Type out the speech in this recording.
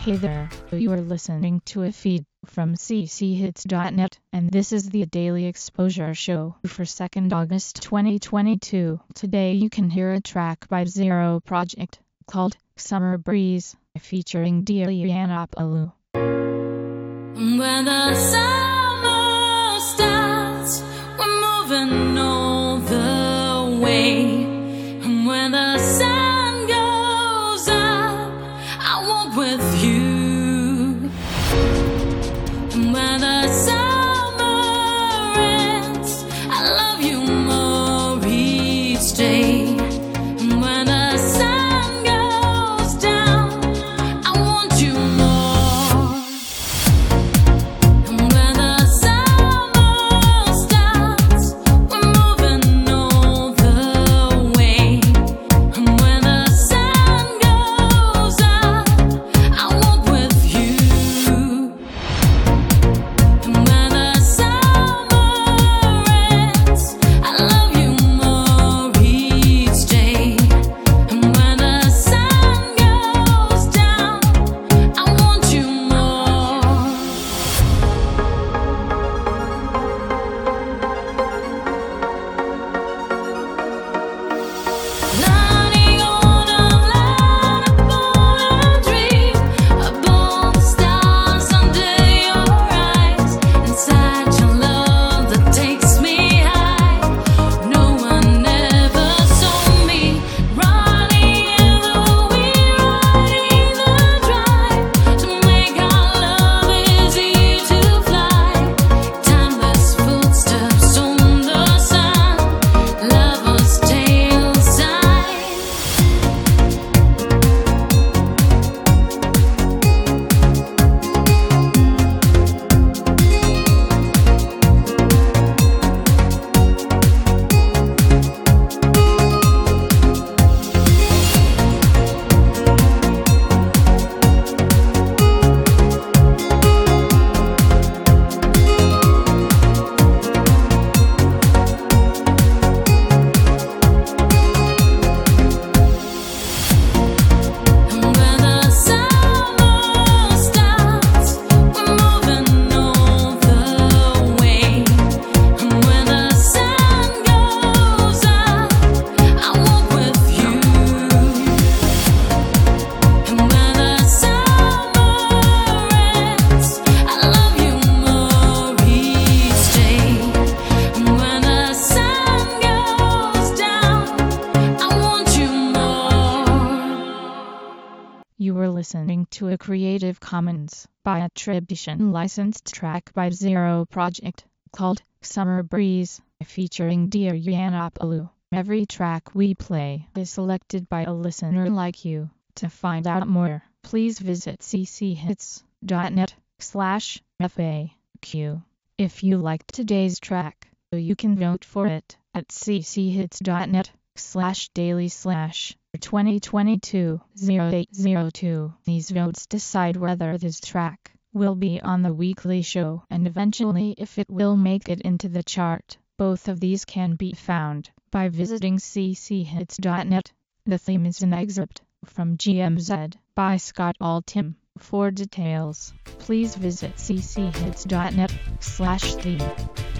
Hey there, you are listening to a feed from cchits.net, and this is the Daily Exposure Show for 2nd August 2022. Today you can hear a track by Zero Project called Summer Breeze, featuring Dianapalu. When the summer starts, we're moving all the way. And when the sun goes up, I walk with you. And when the summer ends, I love you more each day. And when the sun goes down, I want you more. And when the summer starts, we're moving all the way. And when the sun goes up, I walk with you. And when the summer ends, I love you more each day. And when the sun goes down, I want you more. Running on a line upon a dream, above the stars under your eyes, inside your love that takes me high. No one ever saw me running in the wind, riding the drive to make our love easy to fly. Timeless footsteps on the sun, lover's tale sign. And when the summer starts, we're moving all the way. And when the sun goes up, I walk with you. And when the summer ends, I love you more each day. And when the sun goes down, I want you more. You were listening to a Creative Commons by attribution licensed track by Zero Project called Summer Breeze, featuring Dianapalu. Every track we play is selected by a listener like you. To find out more, please visit cchits.net/FAQ. If you liked today's track, you can vote for it at cchits.net/daily/2022-0802. These votes decide whether this track will be on the weekly show and eventually if it will make it into the chart. Both of these can be found by visiting cchits.net. The theme is an excerpt from GMZ by Scott Altham. For details, please visit cchits.net/theme.